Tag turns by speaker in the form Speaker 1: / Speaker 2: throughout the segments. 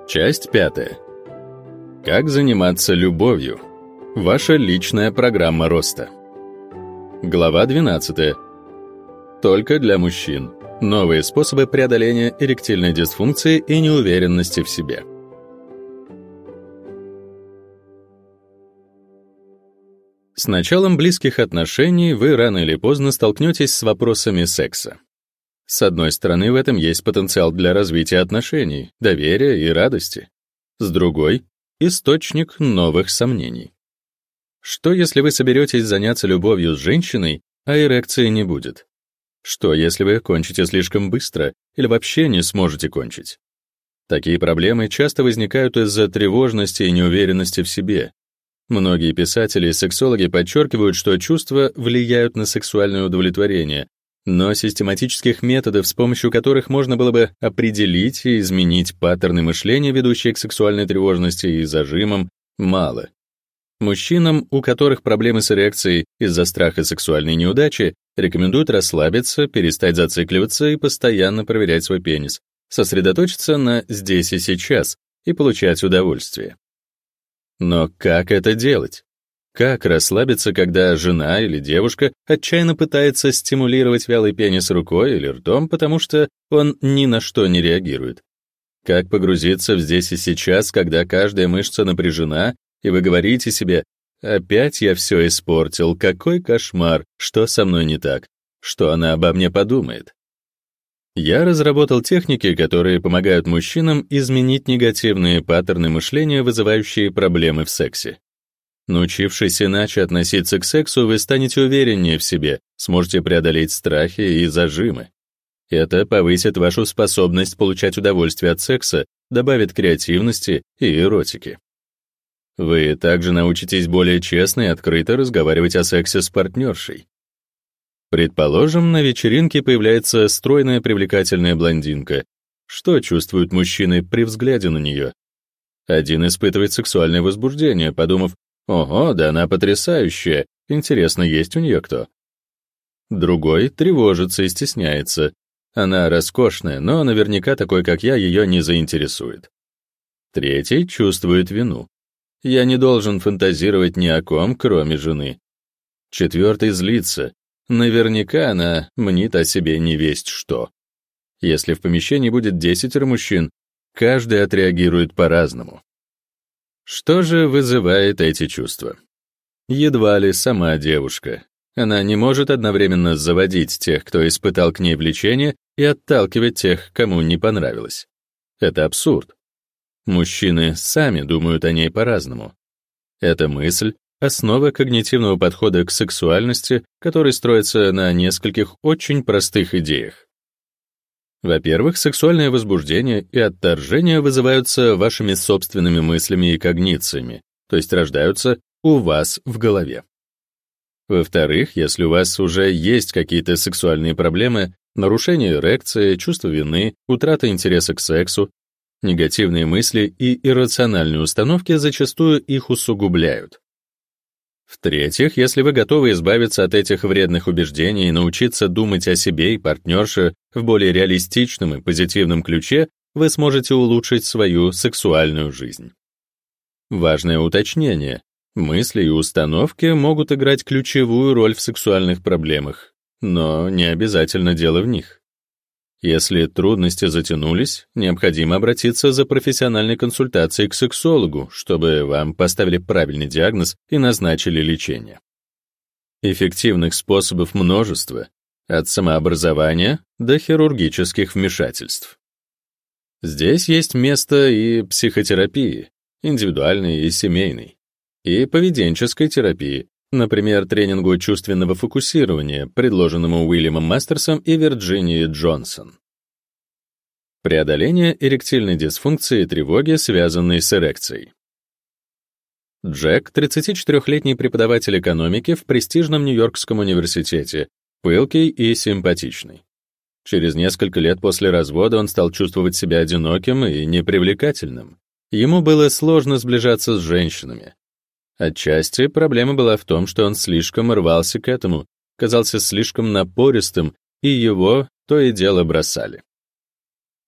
Speaker 1: Часть 5. Как заниматься любовью? Ваша личная программа роста. Глава 12. Только для мужчин. Новые способы преодоления эректильной дисфункции и неуверенности в себе. С началом близких отношений вы рано или поздно столкнетесь с вопросами секса. С одной стороны, в этом есть потенциал для развития отношений, доверия и радости. С другой — источник новых сомнений. Что, если вы соберетесь заняться любовью с женщиной, а эрекции не будет? Что, если вы кончите слишком быстро или вообще не сможете кончить? Такие проблемы часто возникают из-за тревожности и неуверенности в себе. Многие писатели и сексологи подчеркивают, что чувства влияют на сексуальное удовлетворение, но систематических методов, с помощью которых можно было бы определить и изменить паттерны мышления, ведущие к сексуальной тревожности и зажимам, мало. Мужчинам, у которых проблемы с эрекцией из-за страха сексуальной неудачи, рекомендуют расслабиться, перестать зацикливаться и постоянно проверять свой пенис, сосредоточиться на здесь и сейчас и получать удовольствие. Но как это делать? Как расслабиться, когда жена или девушка отчаянно пытается стимулировать вялый пенис рукой или ртом, потому что он ни на что не реагирует? Как погрузиться в здесь и сейчас, когда каждая мышца напряжена, и вы говорите себе: «Опять я все испортил, какой кошмар, что со мной не так, что она обо мне подумает?» Я разработал техники, которые помогают мужчинам изменить негативные паттерны мышления, вызывающие проблемы в сексе. Научившись иначе относиться к сексу, вы станете увереннее в себе, сможете преодолеть страхи и зажимы. Это повысит вашу способность получать удовольствие от секса, добавит креативности и эротики. Вы также научитесь более честно и открыто разговаривать о сексе с партнершей. Предположим, на вечеринке появляется стройная привлекательная блондинка. Что чувствуют мужчины при взгляде на нее? Один испытывает сексуальное возбуждение, подумав: «Ого, да она потрясающая, интересно, есть у нее кто?» Другой тревожится и стесняется. Она роскошная, но наверняка такой, как я, ее не заинтересует. Третий чувствует вину. Я не должен фантазировать ни о ком, кроме жены. Четвертый злится. Наверняка она мнит о себе невесть что. Если в помещении будет 10 мужчин, каждый отреагирует по-разному. Что же вызывает эти чувства? Едва ли сама девушка. Она не может одновременно заводить тех, кто испытал к ней влечение, и отталкивать тех, кому не понравилось. Это абсурд. Мужчины сами думают о ней по-разному. Эта мысль — основа когнитивного подхода к сексуальности, который строится на нескольких очень простых идеях. Во-первых, сексуальное возбуждение и отторжение вызываются вашими собственными мыслями и когнициями, то есть рождаются у вас в голове. Во-вторых, если у вас уже есть какие-то сексуальные проблемы, нарушение эрекции, чувство вины, утрата интереса к сексу, негативные мысли и иррациональные установки зачастую их усугубляют. В-третьих, если вы готовы избавиться от этих вредных убеждений и научиться думать о себе и партнерше в более реалистичном и позитивном ключе, вы сможете улучшить свою сексуальную жизнь. Важное уточнение. Мысли и установки могут играть ключевую роль в сексуальных проблемах, но не обязательно дело в них. Если трудности затянулись, необходимо обратиться за профессиональной консультацией к сексологу, чтобы вам поставили правильный диагноз и назначили лечение. Эффективных способов множество, от самообразования до хирургических вмешательств. Здесь есть место и психотерапии, индивидуальной и семейной, и поведенческой терапии, например, тренингу чувственного фокусирования, предложенному Уильямом Мастерсом и Вирджинией Джонсон. Преодоление эректильной дисфункции и тревоги, связанной с эрекцией. Джек, 34-летний преподаватель экономики в престижном Нью-Йоркском университете, пылкий и симпатичный. Через несколько лет после развода он стал чувствовать себя одиноким и непривлекательным. Ему было сложно сближаться с женщинами. Отчасти проблема была в том, что он слишком рвался к этому, казался слишком напористым, и его то и дело бросали.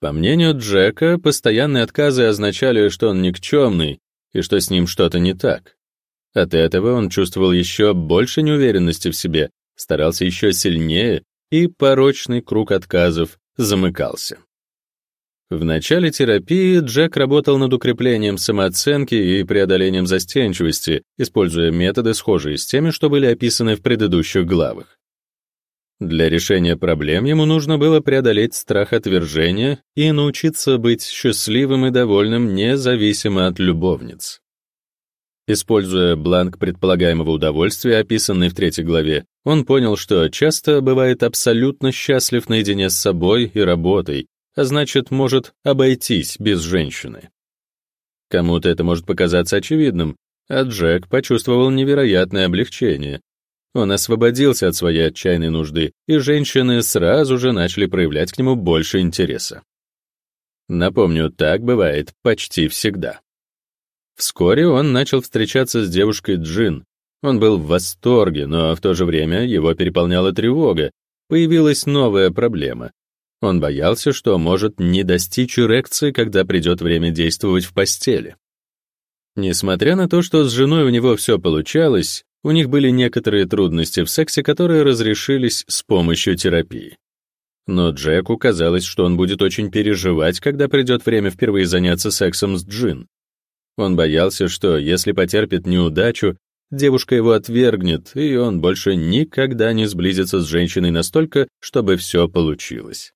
Speaker 1: По мнению Джека, постоянные отказы означали, что он никчемный и что с ним что-то не так. От этого он чувствовал еще больше неуверенности в себе, старался еще сильнее, и порочный круг отказов замыкался. В начале терапии Джек работал над укреплением самооценки и преодолением застенчивости, используя методы, схожие с теми, что были описаны в предыдущих главах. Для решения проблем ему нужно было преодолеть страх отвержения и научиться быть счастливым и довольным независимо от любовниц. Используя бланк предполагаемого удовольствия, описанный в 3 главе, он понял, что часто бывает абсолютно счастлив наедине с собой и работой, а значит, может обойтись без женщины. Кому-то это может показаться очевидным, а Джек почувствовал невероятное облегчение. Он освободился от своей отчаянной нужды, и женщины сразу же начали проявлять к нему больше интереса. Напомню, так бывает почти всегда. Вскоре он начал встречаться с девушкой Джин. Он был в восторге, но в то же время его переполняла тревога. Появилась новая проблема. Он боялся, что может не достичь эрекции, когда придет время действовать в постели. Несмотря на то, что с женой у него все получалось, у них были некоторые трудности в сексе, которые разрешились с помощью терапии. Но Джеку казалось, что он будет очень переживать, когда придет время впервые заняться сексом с Джин. Он боялся, что если потерпит неудачу, девушка его отвергнет, и он больше никогда не сблизится с женщиной настолько, чтобы все получилось.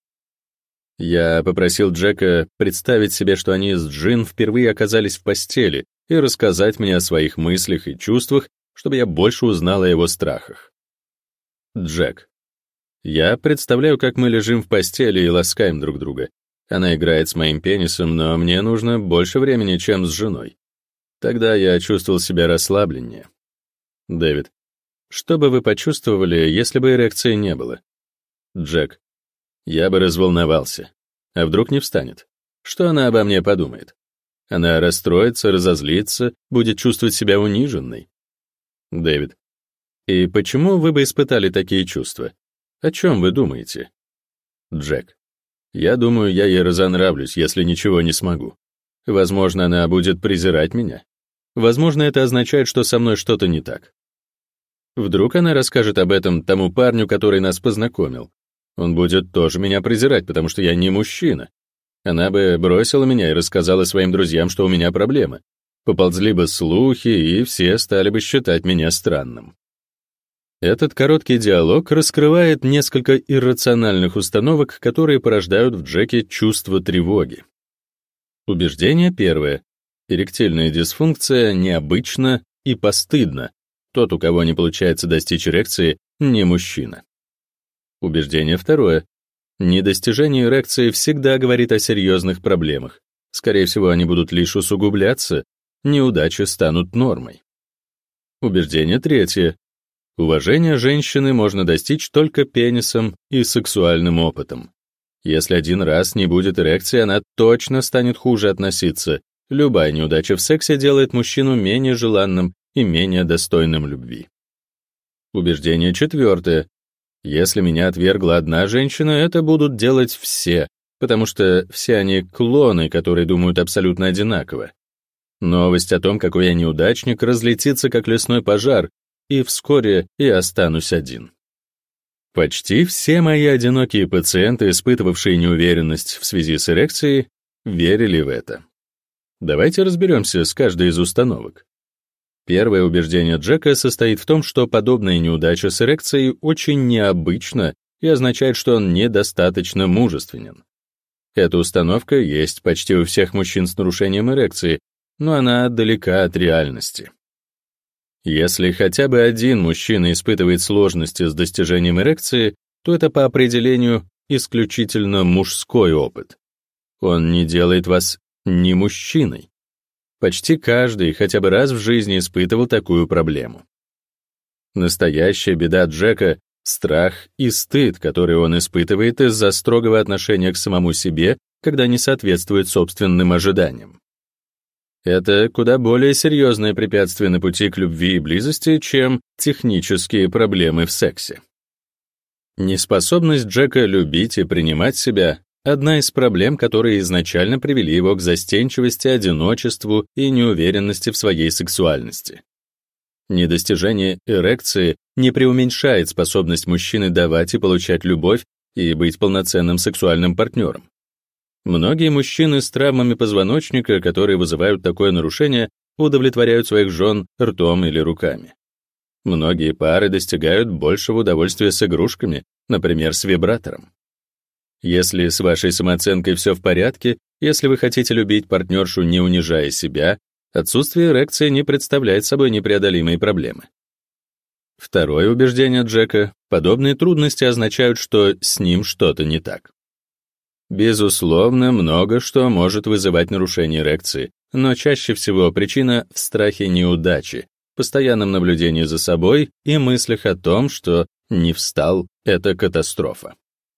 Speaker 1: Я попросил Джека представить себе, что они с Джин впервые оказались в постели, и рассказать мне о своих мыслях и чувствах, чтобы я больше узнал о его страхах. Джек. Я представляю, как мы лежим в постели и ласкаем друг друга. Она играет с моим пенисом, но мне нужно больше времени, чем с женой. Тогда я чувствовал себя расслабленнее. Дэвид. Что бы вы почувствовали, если бы эрекции не было? Джек. Я бы разволновался. А вдруг не встанет? Что она обо мне подумает? Она расстроится, разозлится, будет чувствовать себя униженной. Дэвид. И почему вы бы испытали такие чувства? О чем вы думаете? Джек. Я думаю, я ей разонравлюсь, если ничего не смогу. Возможно, она будет презирать меня. Возможно, это означает, что со мной что-то не так. Вдруг она расскажет об этом тому парню, который нас познакомил. Он будет тоже меня презирать, потому что я не мужчина. Она бы бросила меня и рассказала своим друзьям, что у меня проблемы. Поползли бы слухи, и все стали бы считать меня странным. Этот короткий диалог раскрывает несколько иррациональных установок, которые порождают в Джеке чувство тревоги. Убеждение первое. Эректильная дисфункция необычна и постыдна. Тот, у кого не получается достичь эрекции, не мужчина. Убеждение второе. Недостижение эрекции всегда говорит о серьезных проблемах. Скорее всего, они будут лишь усугубляться, неудачи станут нормой. Убеждение третье. Уважение женщины можно достичь только пенисом и сексуальным опытом. Если один раз не будет эрекции, она точно станет хуже относиться. Любая неудача в сексе делает мужчину менее желанным и менее достойным любви. Убеждение четвертое. Если меня отвергла одна женщина, это будут делать все, потому что все они клоны, которые думают абсолютно одинаково. Новость о том, какой я неудачник, разлетится как лесной пожар, и вскоре я останусь один. Почти все мои одинокие пациенты, испытывавшие неуверенность в связи с эрекцией, верили в это. Давайте разберемся с каждой из установок. Первое убеждение Джека состоит в том, что подобная неудача с эрекцией очень необычна и означает, что он недостаточно мужественен. Эта установка есть почти у всех мужчин с нарушением эрекции, но она далека от реальности. Если хотя бы один мужчина испытывает сложности с достижением эрекции, то это по определению исключительно мужской опыт. Он не делает вас не мужчиной. Почти каждый хотя бы раз в жизни испытывал такую проблему. Настоящая беда Джека — страх и стыд, который он испытывает из-за строгого отношения к самому себе, когда не соответствует собственным ожиданиям. Это куда более серьезное препятствие на пути к любви и близости, чем технические проблемы в сексе. Неспособность Джека любить и принимать себя одна из проблем, которые изначально привели его к застенчивости, одиночеству и неуверенности в своей сексуальности. Недостижение эрекции не преуменьшает способность мужчины давать и получать любовь и быть полноценным сексуальным партнером. Многие мужчины с травмами позвоночника, которые вызывают такое нарушение, удовлетворяют своих жен ртом или руками. Многие пары достигают большего удовольствия с игрушками, например, с вибратором. Если с вашей самооценкой все в порядке, если вы хотите любить партнершу, не унижая себя, отсутствие эрекции не представляет собой непреодолимой проблемы. Второе убеждение Джека — подобные трудности означают, что с ним что-то не так. Безусловно, много что может вызывать нарушение эрекции, но чаще всего причина в страхе неудачи, постоянном наблюдении за собой и мыслях о том, что не встал — это катастрофа.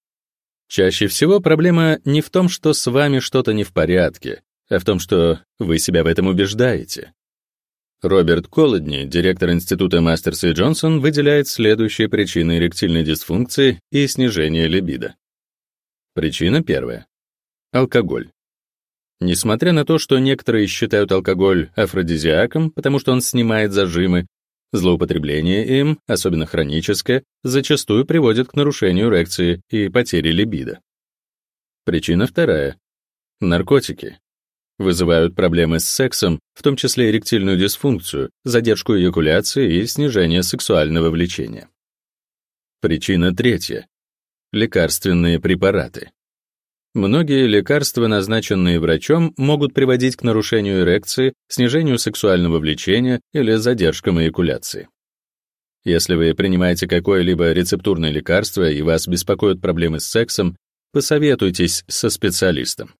Speaker 1: Чаще всего проблема не в том, что с вами что-то не в порядке, а в том, что вы себя в этом убеждаете. Роберт Колодни, директор Института Мастерс и Джонсон, выделяет следующие причины эректильной дисфункции и снижения либидо. Причина первая. Алкоголь. Несмотря на то, что некоторые считают алкоголь афродизиаком, потому что он снимает зажимы, злоупотребление им, особенно хроническое, зачастую приводит к нарушению эрекции и потере либидо. Причина вторая. Наркотики. Вызывают проблемы с сексом, в том числе эректильную дисфункцию, задержку эякуляции и снижение сексуального влечения. Причина третья. Лекарственные препараты. Многие лекарства, назначенные врачом, могут приводить к нарушению эрекции, снижению сексуального влечения или задержкам эякуляции. Если вы принимаете какое-либо рецептурное лекарство и вас беспокоят проблемы с сексом, посоветуйтесь со специалистом.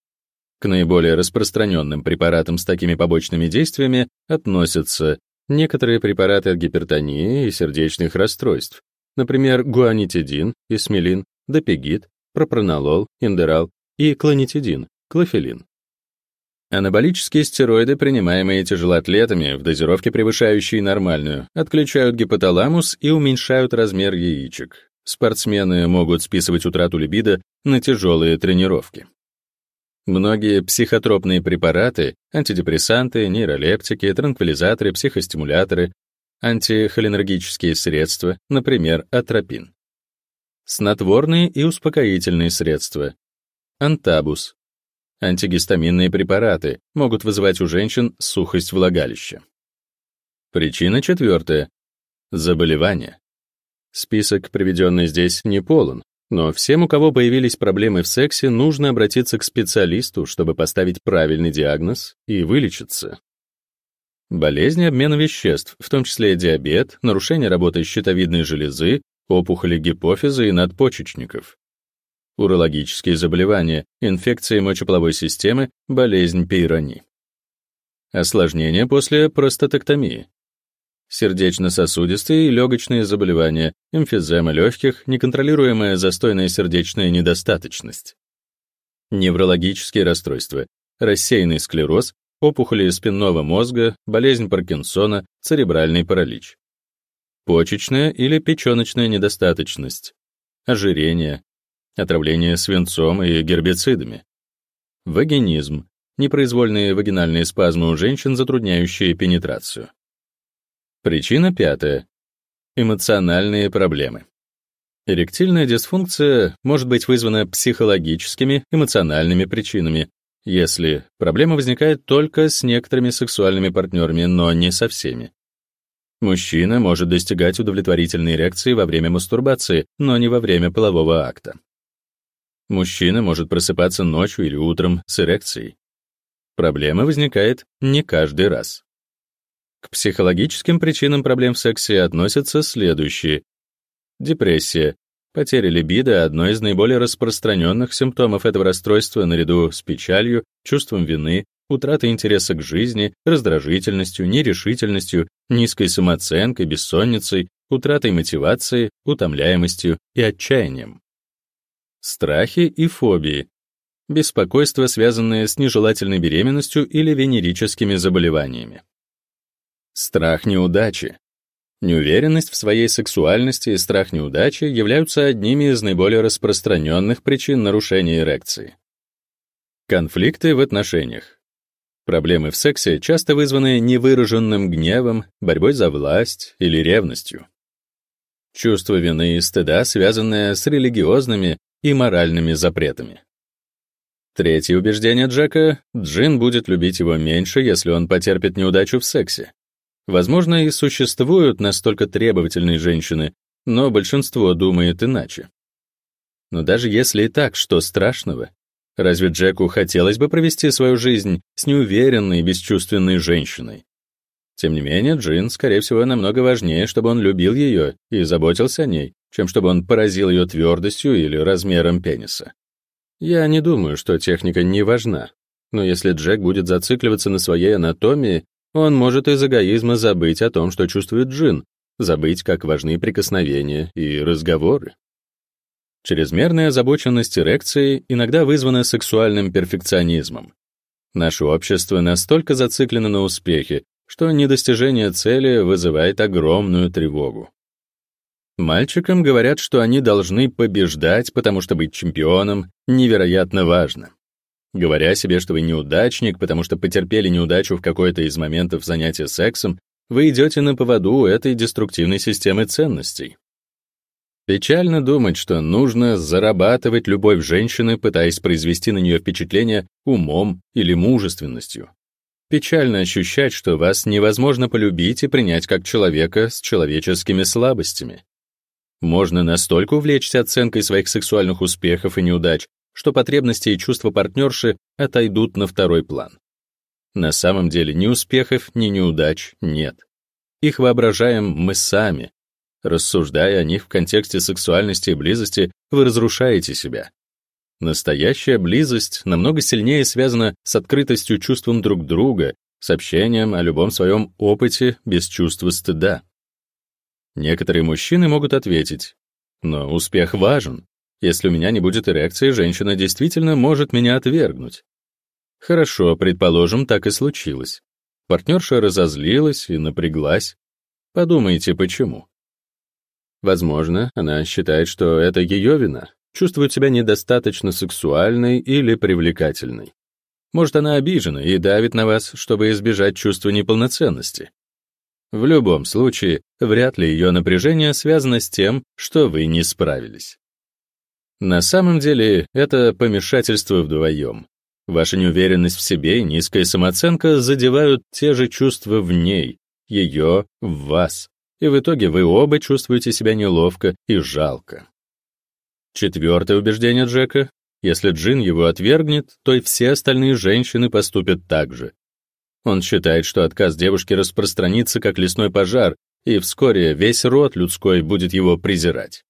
Speaker 1: К наиболее распространенным препаратам с такими побочными действиями относятся некоторые препараты от гипертонии и сердечных расстройств, например, гуанитидин, исмелин, допегид, пропранолол, индерал и клонитидин, клофелин. Анаболические стероиды, принимаемые тяжелоатлетами в дозировке, превышающей нормальную, отключают гипоталамус и уменьшают размер яичек. Спортсмены могут списывать утрату либидо на тяжелые тренировки. Многие психотропные препараты, антидепрессанты, нейролептики, транквилизаторы, психостимуляторы, антихолинергические средства, например, атропин. Снотворные и успокоительные средства. Антабус. Антигистаминные препараты могут вызывать у женщин сухость влагалища. Причина четвертая. Заболевания. Список, приведенный здесь, не полон, но всем, у кого появились проблемы в сексе, нужно обратиться к специалисту, чтобы поставить правильный диагноз и вылечиться. Болезни обмена веществ, в том числе диабет, нарушение работы щитовидной железы, опухоли гипофиза и надпочечников. Урологические заболевания, инфекции мочеполовой системы, болезнь Пейрони. Осложнения после простатектомии. Сердечно-сосудистые и легочные заболевания, эмфизема легких, неконтролируемая застойная сердечная недостаточность. Неврологические расстройства, рассеянный склероз, опухоли спинного мозга, болезнь Паркинсона, церебральный паралич. Почечная или печёночная недостаточность, ожирение, отравление свинцом и гербицидами. Вагинизм, непроизвольные вагинальные спазмы у женщин, затрудняющие пенетрацию. Причина пятая. Эмоциональные проблемы. Эректильная дисфункция может быть вызвана психологическими, эмоциональными причинами, если проблема возникает только с некоторыми сексуальными партнерами, но не со всеми. Мужчина может достигать удовлетворительной эрекции во время мастурбации, но не во время полового акта. Мужчина может просыпаться ночью или утром с эрекцией. Проблема возникает не каждый раз. К психологическим причинам проблем в сексе относятся следующие. Депрессия. Потеря либидо — одно из наиболее распространенных симптомов этого расстройства наряду с печалью, чувством вины, утратой интереса к жизни, раздражительностью, нерешительностью, низкой самооценкой, бессонницей, утратой мотивации, утомляемостью и отчаянием. Страхи и фобии. Беспокойство, связанное с нежелательной беременностью или венерическими заболеваниями. Страх неудачи. Неуверенность в своей сексуальности и страх неудачи являются одними из наиболее распространенных причин нарушения эрекции. Конфликты в отношениях. Проблемы в сексе часто вызваны невыраженным гневом, борьбой за власть или ревностью. Чувство вины и стыда, связанное с религиозными и моральными запретами. Третье убеждение Джека — Джин будет любить его меньше, если он потерпит неудачу в сексе. Возможно, и существуют настолько требовательные женщины, но большинство думает иначе. Но даже если и так, что страшного? Разве Джеку хотелось бы провести свою жизнь с неуверенной и бесчувственной женщиной? Тем не менее, Джин, скорее всего, намного важнее, чтобы он любил ее и заботился о ней, чем чтобы он поразил ее твердостью или размером пениса. Я не думаю, что техника не важна, но если Джек будет зацикливаться на своей анатомии, он может из эгоизма забыть о том, что чувствует Джин, забыть, как важны прикосновения и разговоры. Чрезмерная озабоченность эрекцией иногда вызвана сексуальным перфекционизмом. Наше общество настолько зациклено на успехе, что недостижение цели вызывает огромную тревогу. Мальчикам говорят, что они должны побеждать, потому что быть чемпионом невероятно важно. Говоря себе, что вы неудачник, потому что потерпели неудачу в какой-то из моментов занятия сексом, вы идете на поводу у этой деструктивной системы ценностей. Печально думать, что нужно зарабатывать любовь женщины, пытаясь произвести на нее впечатление умом или мужественностью. Печально ощущать, что вас невозможно полюбить и принять как человека с человеческими слабостями. Можно настолько увлечься оценкой своих сексуальных успехов и неудач, что потребности и чувства партнерши отойдут на второй план. На самом деле ни успехов, ни неудач нет. Их воображаем мы сами. Рассуждая о них в контексте сексуальности и близости, вы разрушаете себя. Настоящая близость намного сильнее связана с открытостью чувством друг друга, с общением о любом своем опыте без чувства стыда. Некоторые мужчины могут ответить: «Но успех важен. Если у меня не будет эрекции, женщина действительно может меня отвергнуть». Хорошо, предположим, так и случилось. Партнерша разозлилась и напряглась. Подумайте, почему. Возможно, она считает, что это ее вина, чувствует себя недостаточно сексуальной или привлекательной. Может, она обижена и давит на вас, чтобы избежать чувства неполноценности. В любом случае, вряд ли ее напряжение связано с тем, что вы не справились. На самом деле, это помешательство вдвоем. Ваша неуверенность в себе и низкая самооценка задевают те же чувства в ней, ее в вас, и в итоге вы оба чувствуете себя неловко и жалко. Четвертое убеждение Джека: если Джин его отвергнет, то и все остальные женщины поступят так же. Он считает, что отказ девушки распространится как лесной пожар, и вскоре весь род людской будет его презирать.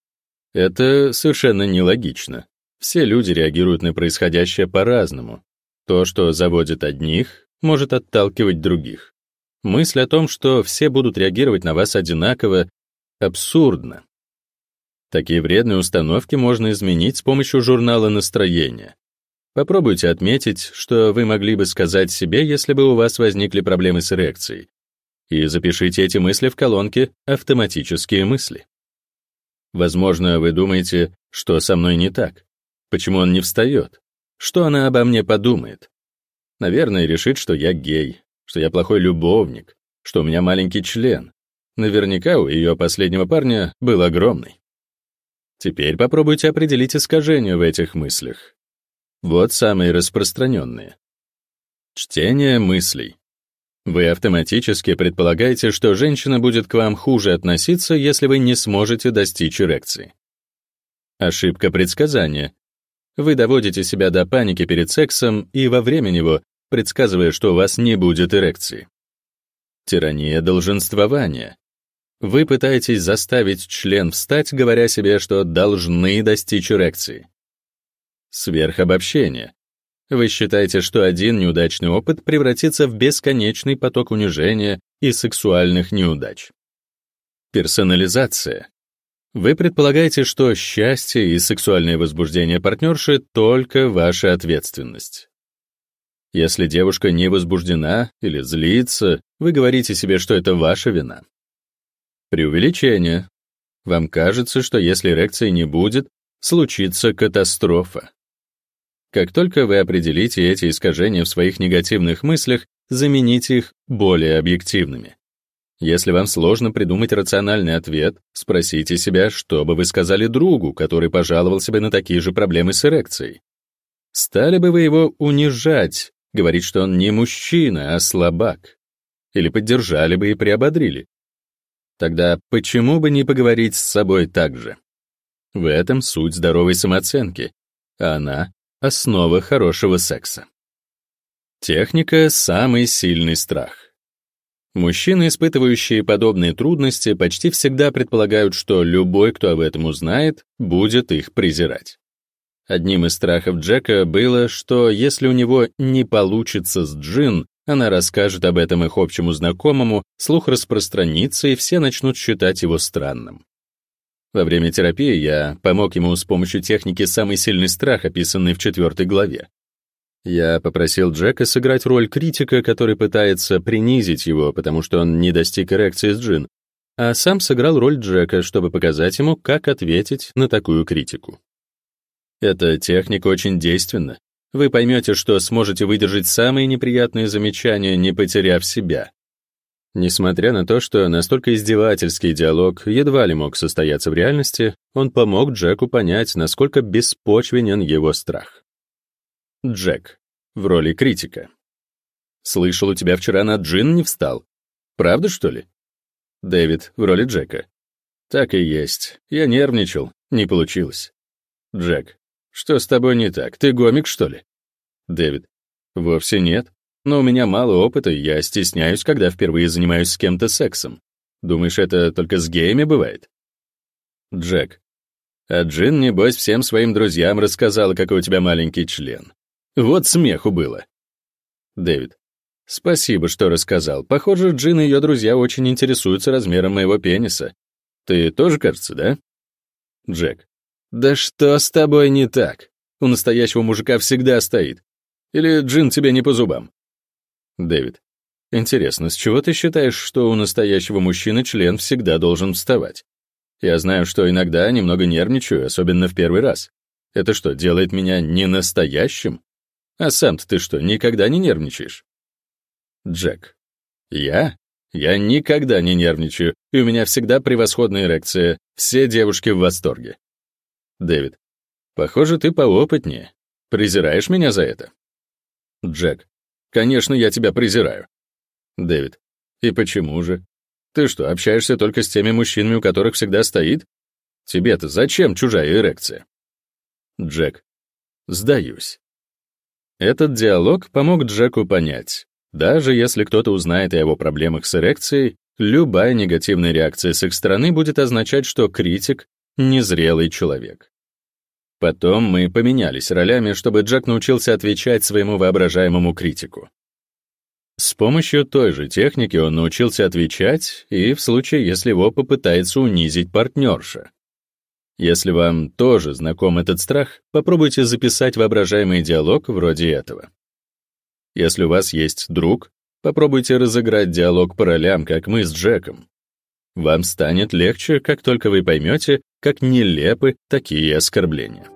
Speaker 1: Это совершенно нелогично. Все люди реагируют на происходящее по-разному. То, что заводит одних, может отталкивать других. Мысль о том, что все будут реагировать на вас одинаково, абсурдна. Такие вредные установки можно изменить с помощью журнала настроения. Попробуйте отметить, что вы могли бы сказать себе, если бы у вас возникли проблемы с эрекцией, и запишите эти мысли в колонке «Автоматические мысли». Возможно, вы думаете, что со мной не так, почему он не встает, что она обо мне подумает. Наверное, решит, что я гей, что я плохой любовник, что у меня маленький член. Наверняка у ее последнего парня был огромный. Теперь попробуйте определить искажения в этих мыслях. Вот самые распространенные. Чтение мыслей. Вы автоматически предполагаете, что женщина будет к вам хуже относиться, если вы не сможете достичь эрекции. Ошибка предсказания. Вы доводите себя до паники перед сексом и во время него, предсказывая, что у вас не будет эрекции. Тирания долженствования. Вы пытаетесь заставить член встать, говоря себе, что должны достичь эрекции. Сверхобобщение. Вы считаете, что один неудачный опыт превратится в бесконечный поток унижения и сексуальных неудач. Персонализация. Вы предполагаете, что счастье и сексуальное возбуждение партнерши — только ваша ответственность. Если девушка не возбуждена или злится, вы говорите себе, что это ваша вина. Преувеличение. Вам кажется, что если эрекции не будет, случится катастрофа. Как только вы определите эти искажения в своих негативных мыслях, замените их более объективными. Если вам сложно придумать рациональный ответ, спросите себя, что бы вы сказали другу, который пожаловался бы на такие же проблемы с эрекцией. Стали бы вы его унижать, говорить, что он не мужчина, а слабак? Или поддержали бы и приободрили? Тогда почему бы не поговорить с собой так же? В этом суть здоровой самооценки, а она — основа хорошего секса. Техника «Самый сильный страх». Мужчины, испытывающие подобные трудности, почти всегда предполагают, что любой, кто об этом узнает, будет их презирать. Одним из страхов Джека было, что если у него не получится с Джин, она расскажет об этом их общему знакомому, слух распространится, и все начнут считать его странным. Во время терапии я помог ему с помощью техники «Самый сильный страх», описанной в 4 главе. Я попросил Джека сыграть роль критика, который пытается принизить его, потому что он не достиг эрекции с Джин, а сам сыграл роль Джека, чтобы показать ему, как ответить на такую критику. Эта техника очень действенна. Вы поймете, что сможете выдержать самые неприятные замечания, не потеряв себя. Несмотря на то, что настолько издевательский диалог едва ли мог состояться в реальности, он помог Джеку понять, насколько беспочвенен его страх. Джек в роли критика. «Слышал, у тебя вчера на Джин не встал. Правда, что ли?» Дэвид в роли Джека. «Так и есть. Я нервничал. Не получилось». Джек. «Что с тобой не так? Ты гомик, что ли?» Дэвид. «Вовсе нет. Но у меня мало опыта, и я стесняюсь, когда впервые занимаюсь с кем-то сексом. Думаешь, это только с геями бывает?» Джек. «А Джин, небось, всем своим друзьям рассказала, какой у тебя маленький член. Вот смеху было». Дэвид. «Спасибо, что рассказал. Похоже, Джин и ее друзья очень интересуются размером моего пениса. Ты тоже, кажется, да?» Джек. «Да что с тобой не так? У настоящего мужика всегда стоит. Или Джин тебе не по зубам?» Дэвид. «Интересно, с чего ты считаешь, что у настоящего мужчины член всегда должен вставать? Я знаю, что иногда немного нервничаю, особенно в первый раз. Это что, делает меня не настоящим? А сам-то ты что, никогда не нервничаешь?» Джек. «Я? Я никогда не нервничаю, и у меня всегда превосходная эрекция. Все девушки в восторге». Дэвид. «Похоже, ты поопытнее. Презираешь меня за это?» Джек. «Конечно, я тебя презираю». Дэвид. «И почему же? Ты что, общаешься только с теми мужчинами, у которых всегда стоит? Тебе-то зачем чужая эрекция?» Джек. «Сдаюсь». Этот диалог помог Джеку понять, даже если кто-то узнает о его проблемах с эрекцией, любая негативная реакция с их стороны будет означать, что критик — незрелый человек. Потом мы поменялись ролями, чтобы Джек научился отвечать своему воображаемому критику. С помощью той же техники он научился отвечать и в случае, если его попытается унизить партнерша. Если вам тоже знаком этот страх, попробуйте записать воображаемый диалог вроде этого. Если у вас есть друг, попробуйте разыграть диалог по ролям, как мы с Джеком. Вам станет легче, как только вы поймете, как нелепы такие оскорбления.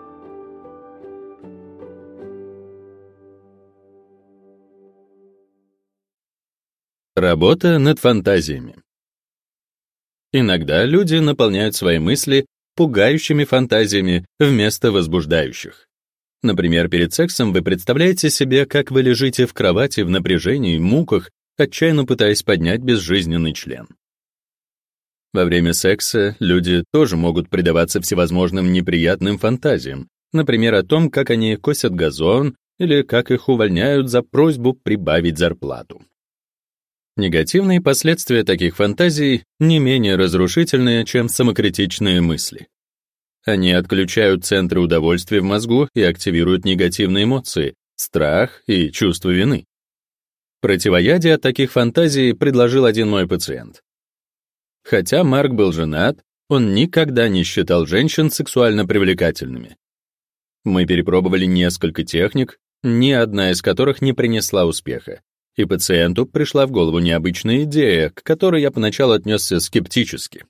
Speaker 1: Работа над фантазиями. Иногда люди наполняют свои мысли пугающими фантазиями вместо возбуждающих. Например, перед сексом вы представляете себе, как вы лежите в кровати в напряжении и муках, отчаянно пытаясь поднять безжизненный член. Во время секса люди тоже могут предаваться всевозможным неприятным фантазиям, например, о том, как они косят газон или как их увольняют за просьбу прибавить зарплату. Негативные последствия таких фантазий не менее разрушительные, чем самокритичные мысли. Они отключают центры удовольствия в мозгу и активируют негативные эмоции, страх и чувство вины. Противоядие от таких фантазий предложил один мой пациент. Хотя Марк был женат, он никогда не считал женщин сексуально привлекательными. Мы перепробовали несколько техник, ни одна из которых не принесла успеха, и пациенту пришла в голову необычная идея, к которой я поначалу отнесся скептически.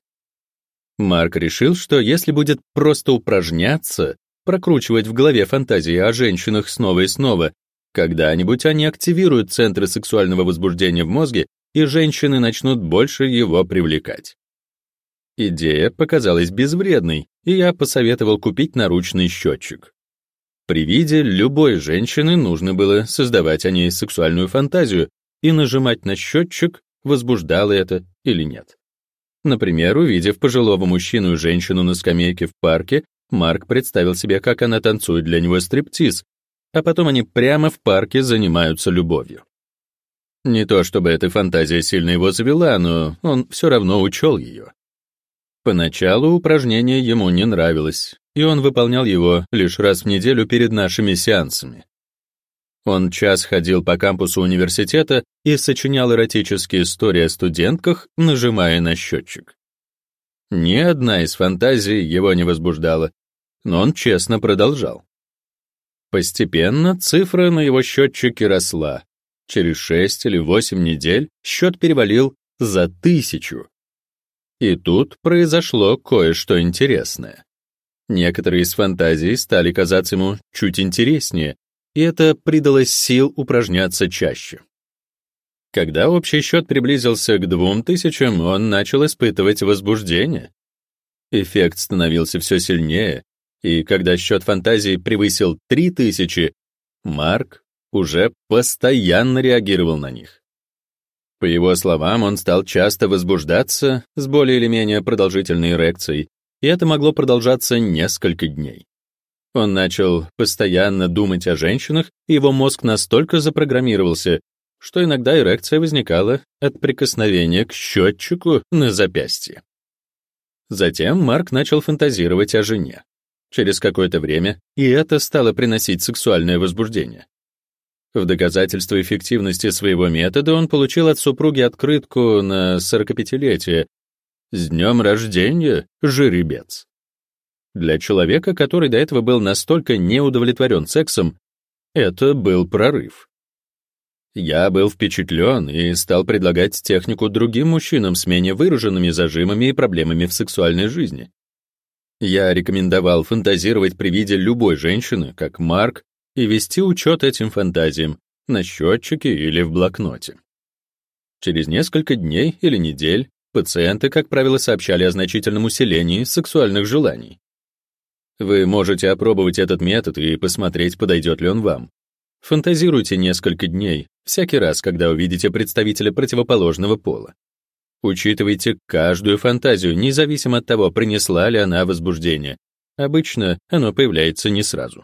Speaker 1: Марк решил, что если будет просто упражняться, прокручивать в голове фантазии о женщинах снова и снова, когда-нибудь они активируют центры сексуального возбуждения в мозге, и женщины начнут больше его привлекать. Идея показалась безвредной, и я посоветовал купить наручный счетчик. При виде любой женщины нужно было создавать о ней сексуальную фантазию и нажимать на счетчик, возбуждало это или нет. Например, увидев пожилого мужчину и женщину на скамейке в парке, Марк представил себе, как она танцует для него стриптиз, а потом они прямо в парке занимаются любовью. Не то чтобы эта фантазия сильно его завела, но он все равно учел ее. Поначалу упражнение ему не нравилось, и он выполнял его лишь раз в неделю перед нашими сеансами. Он час ходил по кампусу университета и сочинял эротические истории о студентках, нажимая на счетчик. Ни одна из фантазий его не возбуждала, но он честно продолжал. Постепенно цифра на его счетчике росла. Через 6 или 8 недель счет перевалил за 1000. И тут произошло кое-что интересное. Некоторые из фантазий стали казаться ему чуть интереснее, и это придало сил упражняться чаще. Когда общий счет приблизился к 2000, он начал испытывать возбуждение. Эффект становился все сильнее, и когда счет фантазий превысил 3000, Марк уже постоянно реагировал на них. По его словам, он стал часто возбуждаться с более или менее продолжительной эрекцией, и это могло продолжаться несколько дней. Он начал постоянно думать о женщинах, и его мозг настолько запрограммировался, что иногда эрекция возникала от прикосновения к счетчику на запястье. Затем Марк начал фантазировать о жене. Через какое-то время и это стало приносить сексуальное возбуждение. В доказательство эффективности своего метода он получил от супруги открытку на 45-летие «С днем рождения, жеребец». Для человека, который до этого был настолько неудовлетворен сексом, это был прорыв. Я был впечатлен и стал предлагать технику другим мужчинам с менее выраженными зажимами и проблемами в сексуальной жизни. Я рекомендовал фантазировать при виде любой женщины, как Марк, и вести учет этим фантазиям на счетчике или в блокноте. Через несколько дней или недель пациенты, как правило, сообщали о значительном усилении сексуальных желаний. Вы можете опробовать этот метод и посмотреть, подойдет ли он вам. Фантазируйте несколько дней, всякий раз, когда увидите представителя противоположного пола. Учитывайте каждую фантазию, независимо от того, принесла ли она возбуждение. Обычно оно появляется не сразу.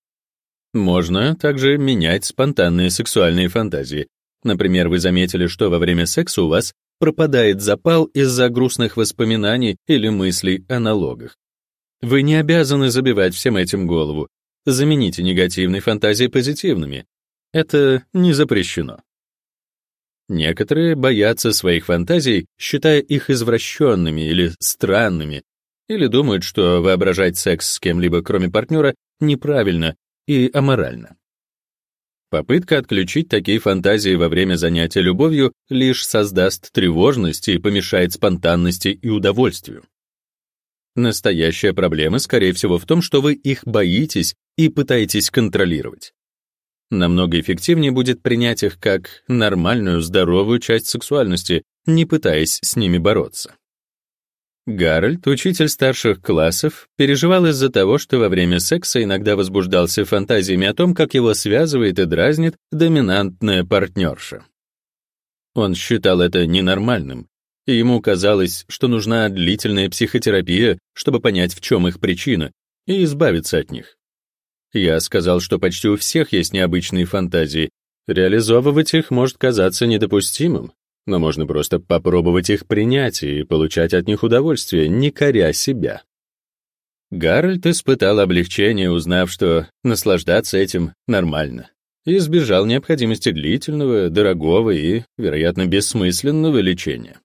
Speaker 1: Можно также менять спонтанные сексуальные фантазии. Например, вы заметили, что во время секса у вас пропадает запал из-за грустных воспоминаний или мыслей о налогах. Вы не обязаны забивать всем этим голову. Замените негативные фантазии позитивными. Это не запрещено. Некоторые боятся своих фантазий, считая их извращенными или странными, или думают, что воображать секс с кем-либо, кроме партнера, неправильно и аморально. Попытка отключить такие фантазии во время занятия любовью лишь создаст тревожность и помешает спонтанности и удовольствию. Настоящая проблема, скорее всего, в том, что вы их боитесь и пытаетесь контролировать. Намного эффективнее будет принять их как нормальную, здоровую часть сексуальности, не пытаясь с ними бороться. Гарольд, учитель старших классов, переживал из-за того, что во время секса иногда возбуждался фантазиями о том, как его связывает и дразнит доминантная партнерша. Он считал это ненормальным, и ему казалось, что нужна длительная психотерапия, чтобы понять, в чем их причина, и избавиться от них. Я сказал, что почти у всех есть необычные фантазии. Реализовывать их может казаться недопустимым, но можно просто попробовать их принять и получать от них удовольствие, не коря себя. Гарольд испытал облегчение, узнав, что наслаждаться этим нормально, и избежал необходимости длительного, дорогого и, вероятно, бессмысленного лечения.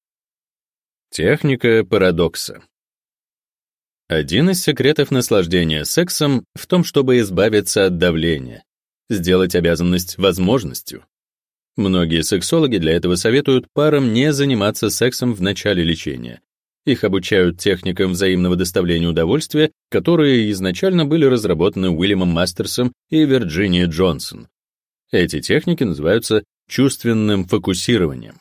Speaker 1: Техника парадокса. Один из секретов наслаждения сексом в том, чтобы избавиться от давления, сделать обязанность возможностью. Многие сексологи для этого советуют парам не заниматься сексом в начале лечения. Их обучают техникам взаимного доставления удовольствия, которые изначально были разработаны Уильямом Мастерсом и Вирджинией Джонсон. Эти техники называются чувственным фокусированием.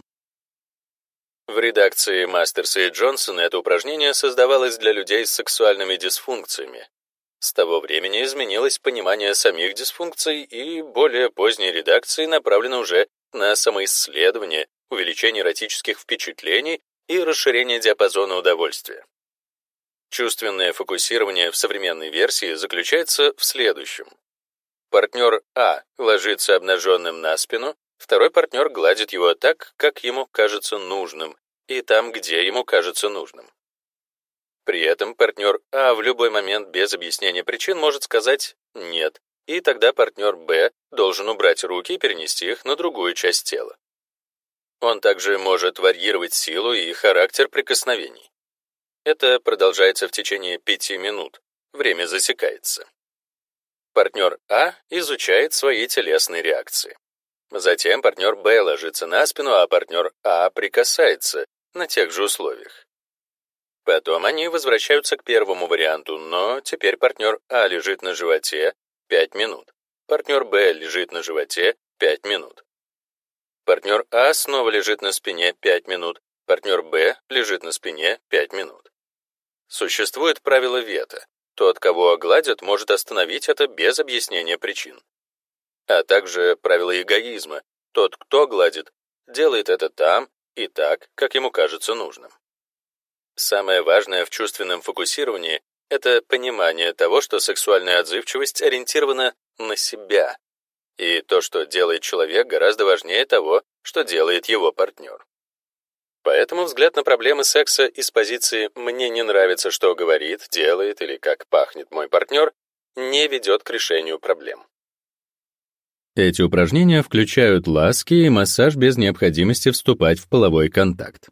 Speaker 1: В редакции Мастерса и Джонсона это упражнение создавалось для людей с сексуальными дисфункциями. С того времени изменилось понимание самих дисфункций, и более поздние редакции направлены уже на самоисследование, увеличение эротических впечатлений и расширение диапазона удовольствия. Чувственное фокусирование в современной версии заключается в следующем. Партнер А ложится обнаженным на спину, второй партнер гладит его так, как ему кажется нужным, и там, где ему кажется нужным. При этом партнер А в любой момент без объяснения причин может сказать «нет», и тогда партнер Б должен убрать руки и перенести их на другую часть тела. Он также может варьировать силу и характер прикосновений. Это продолжается в течение 5 минут. Время засекается. Партнер А изучает свои телесные реакции. Затем партнер Б ложится на спину, а партнер А прикасается на тех же условиях. Потом они возвращаются к первому варианту, но теперь партнер А лежит на животе 5 минут. Партнер Б лежит на животе 5 минут. Партнер А снова лежит на спине 5 минут. Партнер Б лежит на спине 5 минут. Существует правило вето. Тот, кого огладят, может остановить это без объяснения причин. А также правило эгоизма. Тот, кто гладит, делает это там и так, как ему кажется нужным. Самое важное в чувственном фокусировании — это понимание того, что сексуальная отзывчивость ориентирована на себя, и то, что делает человек, гораздо важнее того, что делает его партнер. Поэтому взгляд на проблемы секса из позиции «мне не нравится, что говорит, делает или как пахнет мой партнер» не ведет к решению проблем. Эти упражнения включают ласки и массаж без необходимости вступать в половой контакт.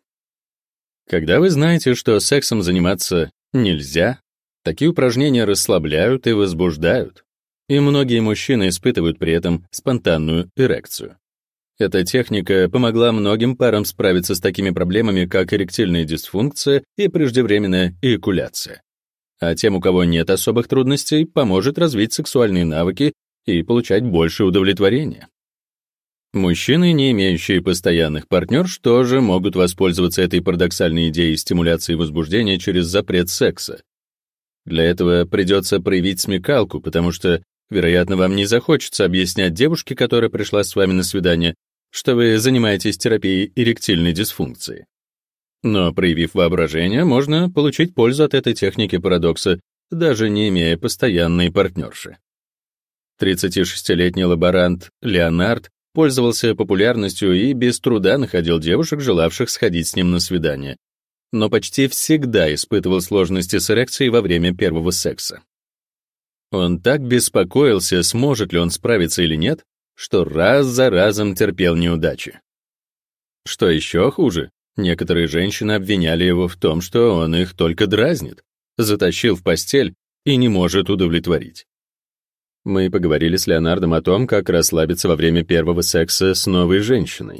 Speaker 1: Когда вы знаете, что сексом заниматься нельзя, такие упражнения расслабляют и возбуждают, и многие мужчины испытывают при этом спонтанную эрекцию. Эта техника помогла многим парам справиться с такими проблемами, как эректильная дисфункция и преждевременная эякуляция. А тем, у кого нет особых трудностей, поможет развить сексуальные навыки и получать больше удовлетворения. Мужчины, не имеющие постоянных партнерш, тоже могут воспользоваться этой парадоксальной идеей стимуляции возбуждения через запрет секса. Для этого придется проявить смекалку, потому что, вероятно, вам не захочется объяснять девушке, которая пришла с вами на свидание, что вы занимаетесь терапией эректильной дисфункции. Но, проявив воображение, можно получить пользу от этой техники парадокса, даже не имея постоянной партнерши. 36-летний лаборант Леонард пользовался популярностью и без труда находил девушек, желавших сходить с ним на свидание, но почти всегда испытывал сложности с эрекцией во время первого секса. Он так беспокоился, сможет ли он справиться или нет, что раз за разом терпел неудачи. Что еще хуже, некоторые женщины обвиняли его в том, что он их только дразнит, затащил в постель и не может удовлетворить. Мы поговорили с Леонардом о том, как расслабиться во время первого секса с новой женщиной.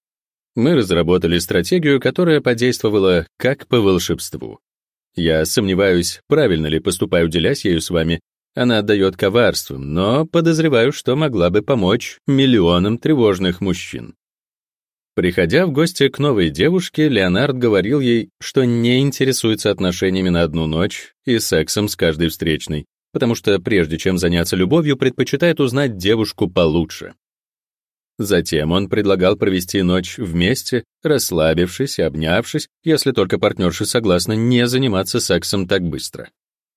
Speaker 1: Мы разработали стратегию, которая подействовала как по волшебству. Я сомневаюсь, правильно ли поступаю, делясь ею с вами. Она отдает коварством, но подозреваю, что могла бы помочь миллионам тревожных мужчин. Приходя в гости к новой девушке, Леонард говорил ей, что не интересуется отношениями на одну ночь и сексом с каждой встречной, потому что прежде чем заняться любовью, предпочитает узнать девушку получше. Затем он предлагал провести ночь вместе, расслабившись и обнявшись, если только партнерши согласны не заниматься сексом так быстро.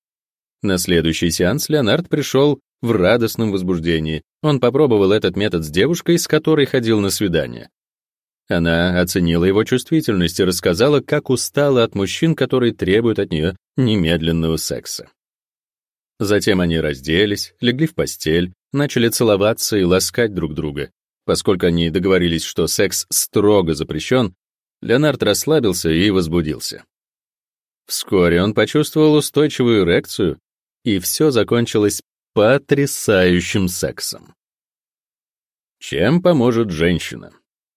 Speaker 1: На следующий сеанс Леонард пришел в радостном возбуждении. Он попробовал этот метод с девушкой, с которой ходил на свидание. Она оценила его чувствительность и рассказала, как устала от мужчин, которые требуют от нее немедленного секса. Затем они разделись, легли в постель, начали целоваться и ласкать друг друга. Поскольку они договорились, что секс строго запрещен, Леонард расслабился и возбудился. Вскоре он почувствовал устойчивую эрекцию, и все закончилось потрясающим сексом. Чем поможет женщина?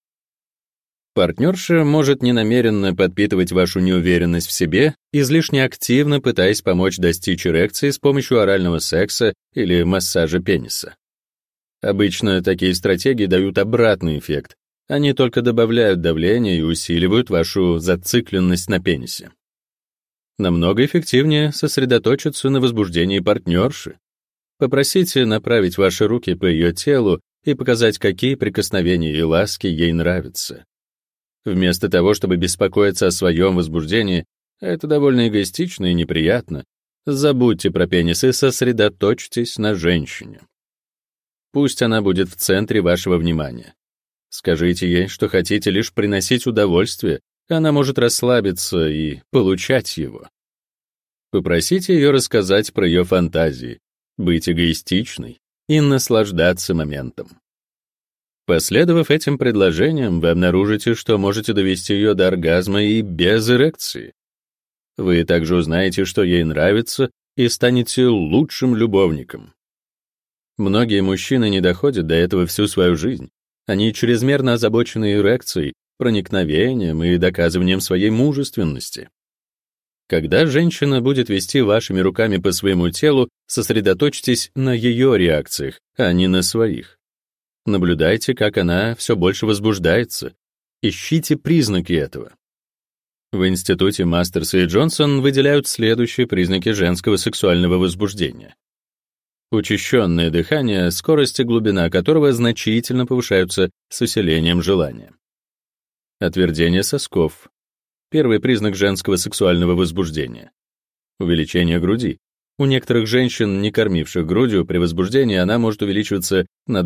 Speaker 1: Партнерша может ненамеренно подпитывать вашу неуверенность в себе, излишне активно пытаясь помочь достичь эрекции с помощью орального секса или массажа пениса. Обычно такие стратегии дают обратный эффект. Они только добавляют давление и усиливают вашу зацикленность на пенисе. Намного эффективнее сосредоточиться на возбуждении партнерши. Попросите направить ваши руки по ее телу и показать, какие прикосновения и ласки ей нравятся. Вместо того, чтобы беспокоиться о своем возбуждении, это довольно эгоистично и неприятно, забудьте про пенис и сосредоточьтесь на женщине. Пусть она будет в центре вашего внимания. Скажите ей, что хотите лишь приносить удовольствие, она может расслабиться и получать его. Попросите ее рассказать про ее фантазии, быть эгоистичной и наслаждаться моментом. Последовав этим предложениям, вы обнаружите, что можете довести ее до оргазма и без эрекции. Вы также узнаете, что ей нравится, и станете лучшим любовником. Многие мужчины не доходят до этого всю свою жизнь. Они чрезмерно озабочены эрекцией, проникновением и доказыванием своей мужественности. Когда женщина будет вести вашими руками по своему телу, сосредоточьтесь на ее реакциях, а не на своих. Наблюдайте, как она все больше возбуждается. Ищите признаки этого. В институте Мастерс и Джонсон выделяют следующие признаки женского сексуального возбуждения. Учащенное дыхание, скорость и глубина которого значительно повышаются с усилением желания. Отвердение сосков. Первый признак женского сексуального возбуждения. Увеличение груди. У некоторых женщин, не кормивших грудью, при возбуждении она может увеличиваться на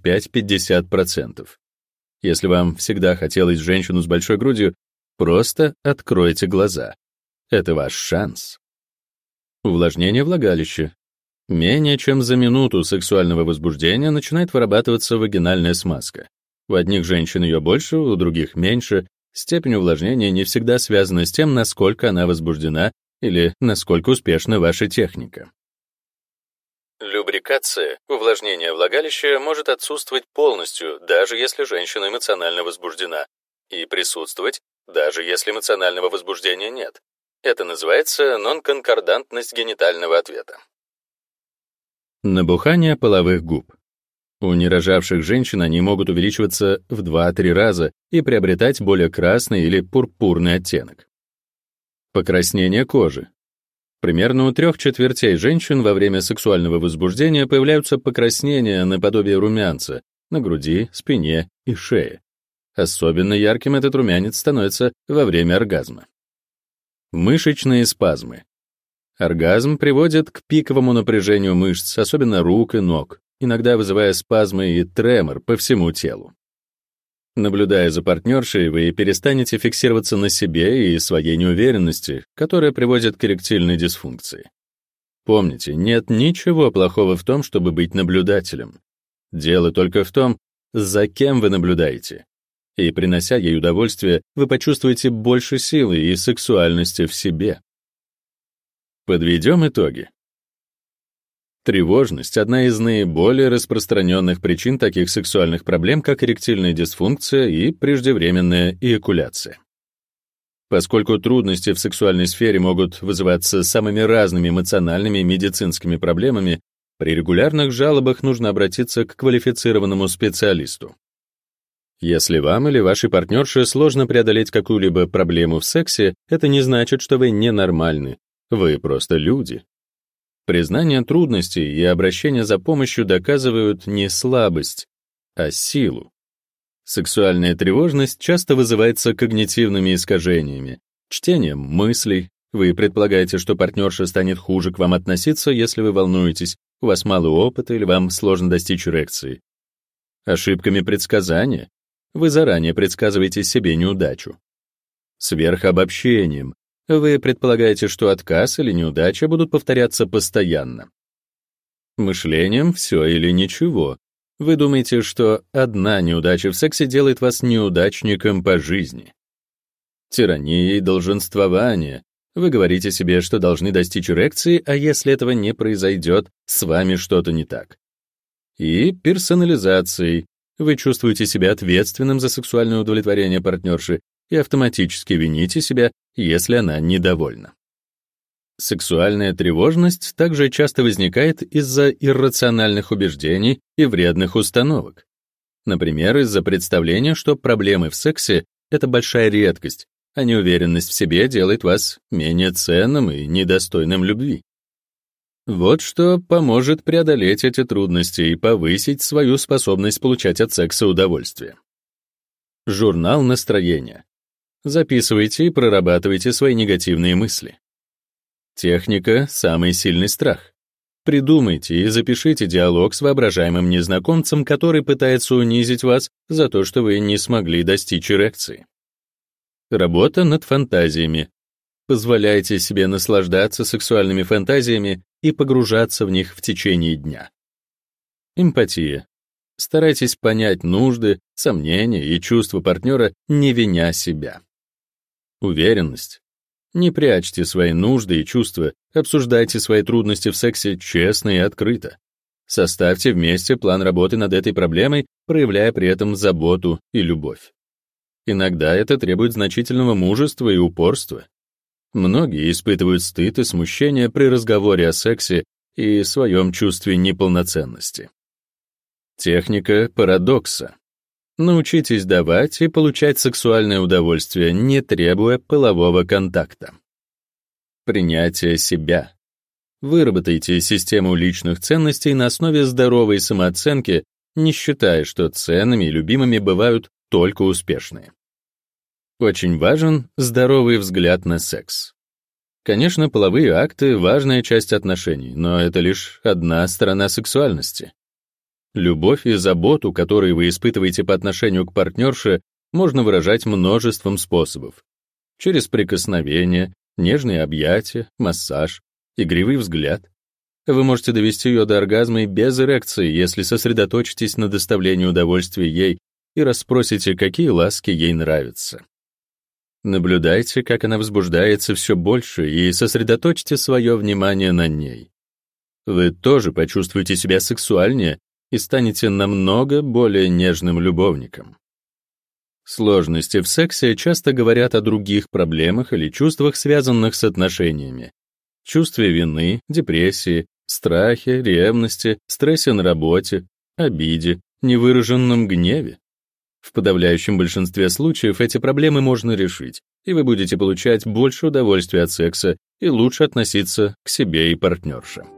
Speaker 1: 25-50%. Если вам всегда хотелось женщину с большой грудью, просто откройте глаза. Это ваш шанс. Увлажнение влагалища. Менее чем за минуту сексуального возбуждения начинает вырабатываться вагинальная смазка. У одних женщин ее больше, у других меньше. Степень увлажнения не всегда связана с тем, насколько она возбуждена или насколько успешна ваша техника. Любрикация, увлажнение влагалища, может отсутствовать полностью, даже если женщина эмоционально возбуждена, и присутствовать, даже если эмоционального возбуждения нет. Это называется нонконкордантность генитального ответа. Набухание половых губ. У нерожавших женщин они могут увеличиваться в 2-3 раза и приобретать более красный или пурпурный оттенок. Покраснение кожи. Примерно у 3/4 женщин во время сексуального возбуждения появляются покраснения наподобие румянца на груди, спине и шее. Особенно ярким этот румянец становится во время оргазма. Мышечные спазмы. Оргазм приводит к пиковому напряжению мышц, особенно рук и ног, иногда вызывая спазмы и тремор по всему телу. Наблюдая за партнершей, вы перестанете фиксироваться на себе и своей неуверенности, которая приводит к эректильной дисфункции. Помните, нет ничего плохого в том, чтобы быть наблюдателем. Дело только в том, за кем вы наблюдаете. И принося ей удовольствие, вы почувствуете больше силы и сексуальности в себе. Подведем итоги. Тревожность — одна из наиболее распространенных причин таких сексуальных проблем, как эректильная дисфункция и преждевременная эякуляция. Поскольку трудности в сексуальной сфере могут вызываться самыми разными эмоциональными и медицинскими проблемами, при регулярных жалобах нужно обратиться к квалифицированному специалисту. Если вам или вашей партнерше сложно преодолеть какую-либо проблему в сексе, это не значит, что вы ненормальны. Вы просто люди. Признание трудностей и обращение за помощью доказывают не слабость, а силу. Сексуальная тревожность часто вызывается когнитивными искажениями, чтением мыслей. Вы предполагаете, что партнерша станет хуже к вам относиться, если вы волнуетесь, у вас мало опыта или вам сложно достичь эрекции. Ошибками предсказания. Вы заранее предсказываете себе неудачу. Сверхобобщением. Вы предполагаете, что отказ или неудача будут повторяться постоянно. Мышлением «все или ничего». Вы думаете, что одна неудача в сексе делает вас неудачником по жизни. Тиранией долженствования. Вы говорите себе, что должны достичь эрекции, а если этого не произойдет, с вами что-то не так. И персонализацией. Вы чувствуете себя ответственным за сексуальное удовлетворение партнерши и автоматически вините себя, если она недовольна. Сексуальная тревожность также часто возникает из-за иррациональных убеждений и вредных установок. Например, из-за представления, что проблемы в сексе — это большая редкость, а неуверенность в себе делает вас менее ценным и недостойным любви. Вот что поможет преодолеть эти трудности и повысить свою способность получать от секса удовольствие. Журнал настроения. Записывайте и прорабатывайте свои негативные мысли. Техника «Самый сильный страх». Придумайте и запишите диалог с воображаемым незнакомцем, который пытается унизить вас за то, что вы не смогли достичь эрекции. Работа над фантазиями. Позволяйте себе наслаждаться сексуальными фантазиями и погружаться в них в течение дня. Эмпатия. Старайтесь понять нужды, сомнения и чувства партнера, не виня себя. Уверенность. Не прячьте свои нужды и чувства, обсуждайте свои трудности в сексе честно и открыто. Составьте вместе план работы над этой проблемой, проявляя при этом заботу и любовь. Иногда это требует значительного мужества и упорства. Многие испытывают стыд и смущение при разговоре о сексе и своем чувстве неполноценности. Техника парадокса. Научитесь давать и получать сексуальное удовольствие, не требуя полового контакта. Принятие себя. Выработайте систему личных ценностей на основе здоровой самооценки, не считая, что ценными и любимыми бывают только успешные. Очень важен здоровый взгляд на секс. Конечно, половые акты — важная часть отношений, но это лишь одна сторона сексуальности. Любовь и заботу, которые вы испытываете по отношению к партнерше, можно выражать множеством способов. Через прикосновение, нежные объятия, массаж, игривый взгляд. Вы можете довести ее до оргазма и без эрекции, если сосредоточитесь на доставлении удовольствия ей и расспросите, какие ласки ей нравятся. Наблюдайте, как она возбуждается все больше, и сосредоточьте свое внимание на ней. Вы тоже почувствуете себя сексуальнее и станете намного более нежным любовником. Сложности в сексе часто говорят о других проблемах или чувствах, связанных с отношениями. Чувстве вины, депрессии, страхе, ревности, стрессе на работе, обиде, невыраженном гневе. В подавляющем большинстве случаев эти проблемы можно решить, и вы будете получать больше удовольствия от секса и лучше относиться к себе и партнерше.